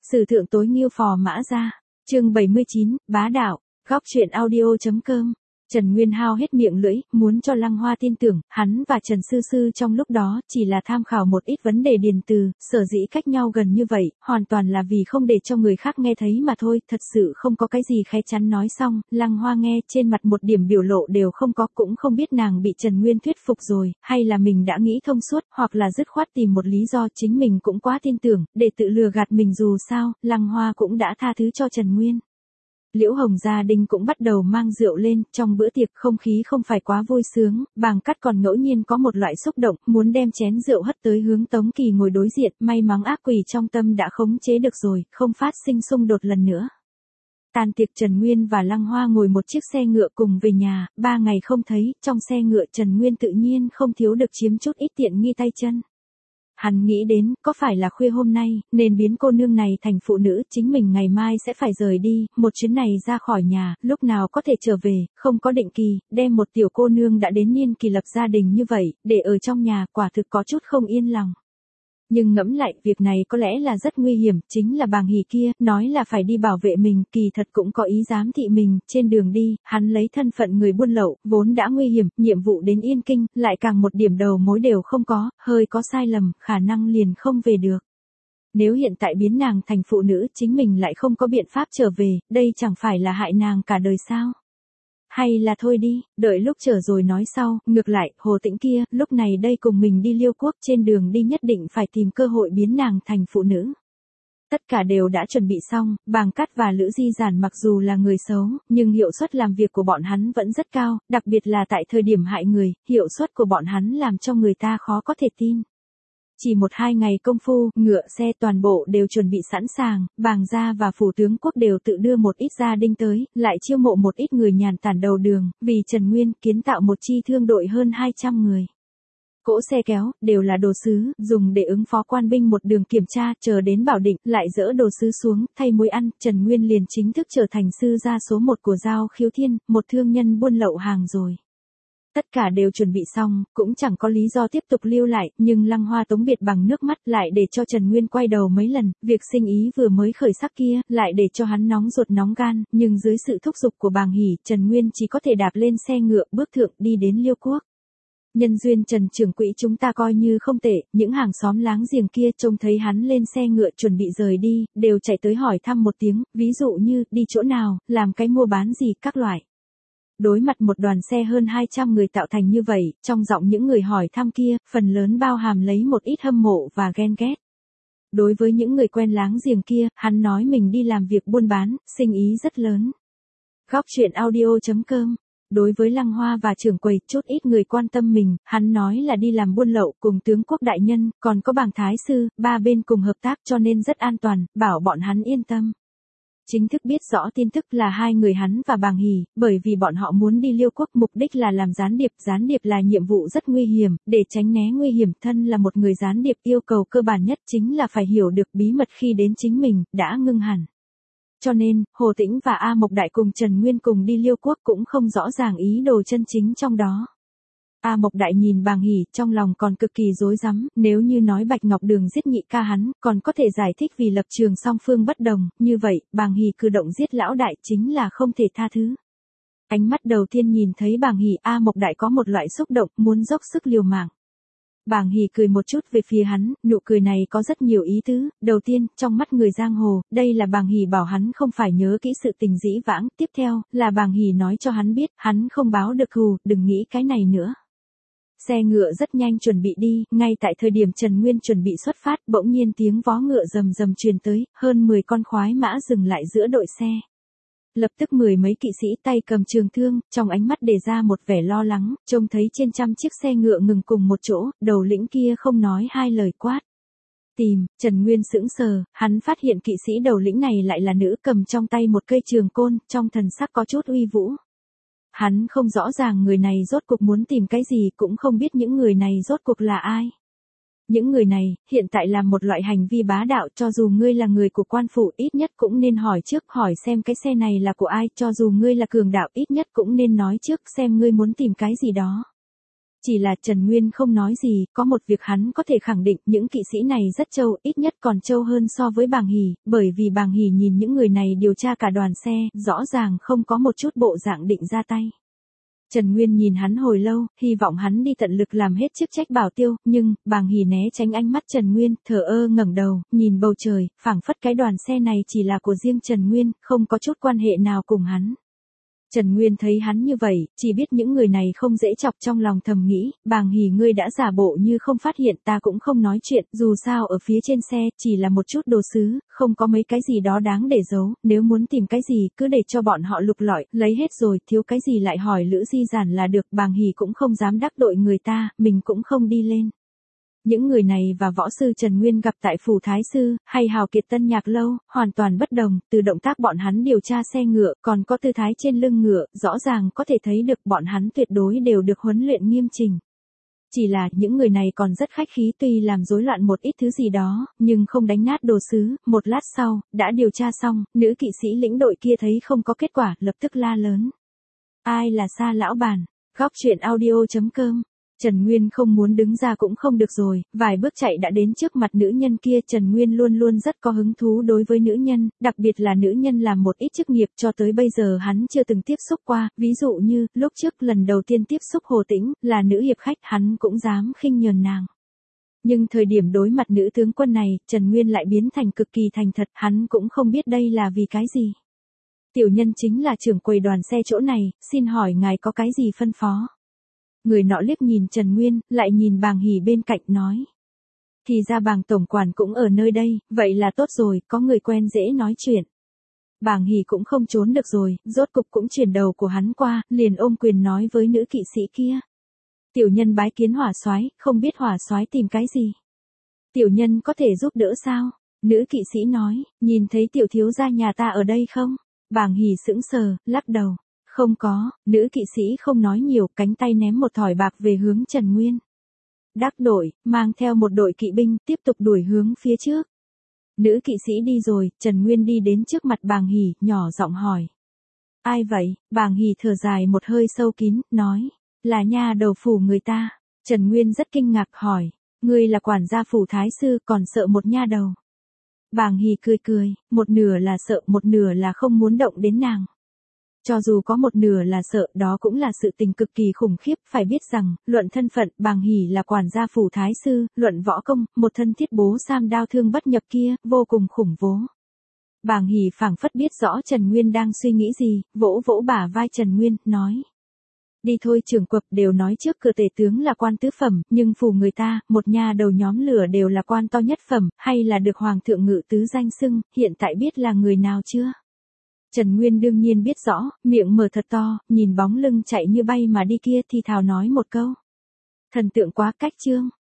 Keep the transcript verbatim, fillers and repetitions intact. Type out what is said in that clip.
Sử thượng tối nghiêu phò mã ra. Chương bảy mươi chín, bá đạo. Góc truyện audio.com. Trần Nguyên hao hết miệng lưỡi, muốn cho Lăng Hoa tin tưởng, hắn và Trần Sư Sư trong lúc đó chỉ là tham khảo một ít vấn đề điền từ, sở dĩ cách nhau gần như vậy, hoàn toàn là vì không để cho người khác nghe thấy mà thôi, thật sự không có cái gì khe chắn. Nói xong, Lăng Hoa nghe trên mặt một điểm biểu lộ đều không có, cũng không biết nàng bị Trần Nguyên thuyết phục rồi, hay là mình đã nghĩ thông suốt, hoặc là dứt khoát tìm một lý do chính mình cũng quá tin tưởng, để tự lừa gạt mình. Dù sao, Lăng Hoa cũng đã tha thứ cho Trần Nguyên. Liễu Hồng gia đình cũng bắt đầu mang rượu lên, trong bữa tiệc không khí không phải quá vui sướng, Bàng Cát còn ngẫu nhiên có một loại xúc động, muốn đem chén rượu hất tới hướng Tống Kỳ ngồi đối diện, may mắn ác quỷ trong tâm đã khống chế được rồi, không phát sinh xung đột lần nữa. Tàn tiệc Trần Nguyên và Lăng Hoa ngồi một chiếc xe ngựa cùng về nhà, ba ngày không thấy, trong xe ngựa Trần Nguyên tự nhiên không thiếu được chiếm chút ít tiện nghi tay chân. Hắn nghĩ đến, có phải là khuya hôm nay, nên biến cô nương này thành phụ nữ, chính mình ngày mai sẽ phải rời đi, một chuyến này ra khỏi nhà, lúc nào có thể trở về, không có định kỳ, đem một tiểu cô nương đã đến niên kỳ lập gia đình như vậy, để ở trong nhà, quả thực có chút không yên lòng. Nhưng ngẫm lại, việc này có lẽ là rất nguy hiểm, chính là Bàng Hỉ kia, nói là phải đi bảo vệ mình, kỳ thật cũng có ý giám thị mình, trên đường đi, hắn lấy thân phận người buôn lậu, vốn đã nguy hiểm, nhiệm vụ đến Yên Kinh, lại càng một điểm đầu mối đều không có, hơi có sai lầm, khả năng liền không về được. Nếu hiện tại biến nàng thành phụ nữ, chính mình lại không có biện pháp trở về, đây chẳng phải là hại nàng cả đời sao? Hay là thôi đi, đợi lúc trở rồi nói sau, ngược lại, Hồ Tĩnh kia, lúc này đây cùng mình đi Liêu Quốc, trên đường đi nhất định phải tìm cơ hội biến nàng thành phụ nữ. Tất cả đều đã chuẩn bị xong, Bàng Cát và Lữ Di Giản mặc dù là người xấu, nhưng hiệu suất làm việc của bọn hắn vẫn rất cao, đặc biệt là tại thời điểm hại người, hiệu suất của bọn hắn làm cho người ta khó có thể tin. Chỉ một hai ngày công phu, ngựa xe toàn bộ đều chuẩn bị sẵn sàng, Bàng gia và phủ tướng quốc đều tự đưa một ít gia đinh tới, lại chiêu mộ một ít người nhàn tản đầu đường, vì Trần Nguyên kiến tạo một chi thương đội hơn hai trăm người. Cỗ xe kéo, đều là đồ sứ, dùng để ứng phó quan binh một đường kiểm tra, chờ đến Bảo Định, lại dỡ đồ sứ xuống, thay muối ăn, Trần Nguyên liền chính thức trở thành sư gia số một của Giao Khiếu Thiên, một thương nhân buôn lậu hàng rồi. Tất cả đều chuẩn bị xong, cũng chẳng có lý do tiếp tục lưu lại, nhưng Lăng Hoa tống biệt bằng nước mắt lại để cho Trần Nguyên quay đầu mấy lần, việc sinh ý vừa mới khởi sắc kia, lại để cho hắn nóng ruột nóng gan, nhưng dưới sự thúc giục của Bàng Hỉ, Trần Nguyên chỉ có thể đạp lên xe ngựa bước thượng đi đến Liêu Quốc. Nhân duyên Trần trưởng quỹ chúng ta coi như không tệ, những hàng xóm láng giềng kia trông thấy hắn lên xe ngựa chuẩn bị rời đi, đều chạy tới hỏi thăm một tiếng, ví dụ như, đi chỗ nào, làm cái mua bán gì, các loại. Đối mặt một đoàn xe hơn hai trăm người tạo thành như vậy, trong giọng những người hỏi thăm kia, phần lớn bao hàm lấy một ít hâm mộ và ghen ghét. Đối với những người quen láng giềng kia, hắn nói mình đi làm việc buôn bán, sinh ý rất lớn. Góc truyện audio.com. Đối với Lăng Hoa và trưởng quầy, chút ít người quan tâm mình, hắn nói là đi làm buôn lậu cùng tướng quốc đại nhân, còn có Bàng Thái Sư, ba bên cùng hợp tác cho nên rất an toàn, bảo bọn hắn yên tâm. Chính thức biết rõ tin tức là hai người hắn và Bàng Hỉ, bởi vì bọn họ muốn đi Liêu Quốc, mục đích là làm gián điệp, gián điệp là nhiệm vụ rất nguy hiểm, để tránh né nguy hiểm, thân là một người gián điệp yêu cầu cơ bản nhất chính là phải hiểu được bí mật khi đến chính mình, đã ngưng hẳn. Cho nên, Hồ Tĩnh và A Mộc Đại cùng Trần Nguyên cùng đi Liêu Quốc cũng không rõ ràng ý đồ chân chính trong đó. A Mộc Đại nhìn Bàng Hỉ, trong lòng còn cực kỳ rối rắm, nếu như nói Bạch Ngọc Đường giết nhị ca hắn, còn có thể giải thích vì lập trường song phương bất đồng, như vậy, Bàng Hỉ cử động giết lão đại chính là không thể tha thứ. Ánh mắt đầu tiên nhìn thấy Bàng Hỉ, A Mộc Đại có một loại xúc động, muốn dốc sức liều mạng. Bàng Hỉ cười một chút về phía hắn, nụ cười này có rất nhiều ý tứ, đầu tiên, trong mắt người giang hồ, đây là Bàng Hỉ bảo hắn không phải nhớ kỹ sự tình dĩ vãng, tiếp theo, là Bàng Hỉ nói cho hắn biết, hắn không báo được thù, đừng nghĩ cái này nữa. Xe ngựa rất nhanh chuẩn bị đi, ngay tại thời điểm Trần Nguyên chuẩn bị xuất phát, bỗng nhiên tiếng vó ngựa rầm rầm truyền tới, hơn mười con khoái mã dừng lại giữa đội xe. Lập tức mười mấy kỵ sĩ tay cầm trường thương, trong ánh mắt để ra một vẻ lo lắng, trông thấy trên trăm chiếc xe ngựa ngừng cùng một chỗ, đầu lĩnh kia không nói hai lời quát. Tìm, Trần Nguyên sững sờ, hắn phát hiện kỵ sĩ đầu lĩnh này lại là nữ, cầm trong tay một cây trường côn, trong thần sắc có chút uy vũ. Hắn không rõ ràng người này rốt cuộc muốn tìm cái gì, cũng không biết những người này rốt cuộc là ai. Những người này, hiện tại làm một loại hành vi bá đạo, cho dù ngươi là người của quan phủ, ít nhất cũng nên hỏi trước, hỏi xem cái xe này là của ai, cho dù ngươi là cường đạo, ít nhất cũng nên nói trước, xem ngươi muốn tìm cái gì đó. Chỉ là Trần Nguyên không nói gì, có một việc hắn có thể khẳng định những kỵ sĩ này rất trâu, ít nhất còn trâu hơn so với Bàng Hỉ, bởi vì Bàng Hỉ nhìn những người này điều tra cả đoàn xe, rõ ràng không có một chút bộ dạng định ra tay. Trần Nguyên nhìn hắn hồi lâu, hy vọng hắn đi tận lực làm hết chức trách bảo tiêu, nhưng, Bàng Hỉ né tránh ánh mắt Trần Nguyên, thờ ơ ngẩng đầu, nhìn bầu trời, phảng phất cái đoàn xe này chỉ là của riêng Trần Nguyên, không có chút quan hệ nào cùng hắn. Trần Nguyên thấy hắn như vậy, chỉ biết những người này không dễ chọc, trong lòng thầm nghĩ, Bàng Hỉ ngươi đã giả bộ như không phát hiện, ta cũng không nói chuyện, dù sao ở phía trên xe, chỉ là một chút đồ sứ, không có mấy cái gì đó đáng để giấu, nếu muốn tìm cái gì, cứ để cho bọn họ lục lọi, lấy hết rồi, thiếu cái gì lại hỏi Lữ Di Giản là được, Bàng Hỉ cũng không dám đắc tội người ta, mình cũng không đi lên. Những người này và võ sư Trần Nguyên gặp tại phủ Thái Sư, hay Hào Kiệt Tân Nhạc Lâu, hoàn toàn bất đồng, từ động tác bọn hắn điều tra xe ngựa, còn có tư thái trên lưng ngựa, rõ ràng có thể thấy được bọn hắn tuyệt đối đều được huấn luyện nghiêm chỉnh. Chỉ là, những người này còn rất khách khí, tuy làm rối loạn một ít thứ gì đó, nhưng không đánh nát đồ sứ, một lát sau, đã điều tra xong, nữ kỵ sĩ lĩnh đội kia thấy không có kết quả, lập tức la lớn. Ai là Sa lão bản? Góc truyện audio chấm com. Trần Nguyên không muốn đứng ra cũng không được rồi, vài bước chạy đã đến trước mặt nữ nhân kia. Trần Nguyên luôn luôn rất có hứng thú đối với nữ nhân, đặc biệt là nữ nhân làm một ít chức nghiệp cho tới bây giờ hắn chưa từng tiếp xúc qua, ví dụ như, lúc trước lần đầu tiên tiếp xúc Hồ Tĩnh, là nữ hiệp khách, hắn cũng dám khinh nhờn nàng. Nhưng thời điểm đối mặt nữ tướng quân này, Trần Nguyên lại biến thành cực kỳ thành thật, hắn cũng không biết đây là vì cái gì. Tiểu nhân chính là trưởng quầy đoàn xe chỗ này, xin hỏi ngài có cái gì phân phó? Người nọ liếc nhìn Trần Nguyên, lại nhìn Bàng Hỉ bên cạnh nói. Thì ra Bàng tổng quản cũng ở nơi đây, vậy là tốt rồi, có người quen dễ nói chuyện. Bàng Hỉ cũng không trốn được rồi, rốt cục cũng chuyển đầu của hắn qua, liền ôm quyền nói với nữ kỵ sĩ kia. Tiểu nhân bái kiến hỏa soái, không biết hỏa soái tìm cái gì. Tiểu nhân có thể giúp đỡ sao? Nữ kỵ sĩ nói, nhìn thấy tiểu thiếu gia nhà ta ở đây không? Bàng Hỉ sững sờ, lắc đầu. Không có, nữ kỵ sĩ không nói nhiều, cánh tay ném một thỏi bạc về hướng Trần Nguyên. Đắc đội, mang theo một đội kỵ binh, tiếp tục đuổi hướng phía trước. Nữ kỵ sĩ đi rồi, Trần Nguyên đi đến trước mặt Bàng Hỉ, nhỏ giọng hỏi. Ai vậy? Bàng Hỉ thở dài một hơi sâu kín, nói. Là nha đầu phủ người ta. Trần Nguyên rất kinh ngạc hỏi. Ngươi là quản gia phủ Thái Sư, còn sợ một nha đầu. Bàng Hỉ cười cười, một nửa là sợ, một nửa là không muốn động đến nàng. Cho dù có một nửa là sợ, đó cũng là sự tình cực kỳ khủng khiếp, phải biết rằng, luận thân phận, Bàng Hỉ là quản gia phủ Thái Sư, luận võ công, một thân thiết bố sam đao thương bất nhập kia, vô cùng khủng bố. Bàng Hỉ phảng phất biết rõ Trần Nguyên đang suy nghĩ gì, vỗ vỗ bả vai Trần Nguyên, nói. Đi thôi, trưởng quậc đều nói trước cửa tể tướng là quan tứ phẩm, nhưng phủ người ta, một nha đầu nhóm lửa đều là quan to nhất phẩm, hay là được hoàng thượng ngự tứ danh xưng, hiện tại biết là người nào chưa? Trần Nguyên đương nhiên biết rõ, miệng mở thật to, nhìn bóng lưng chạy như bay mà đi kia thì thào nói một câu. Thần tượng quá cách chương.